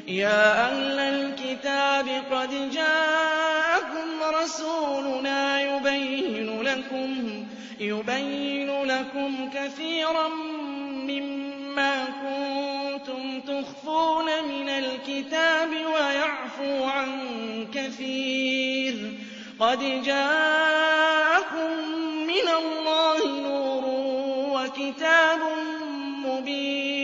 يَا أَهْلَ الْكِتَابِ قَدْ جَاءَكُمْ رَسُولُنَا يُبَيِّنُ لَكُمْ كَثِيرًا مِّمَّا كُنتُمْ تُخْفُونَ مِنَ الْكِتَابِ وَيَعْفُو عَن كَثِيرٍ ۚ قَدْ جَاءَكُم مِّنَ اللَّهِ نُورٌ وَكِتَابٌ مُّبِينٌ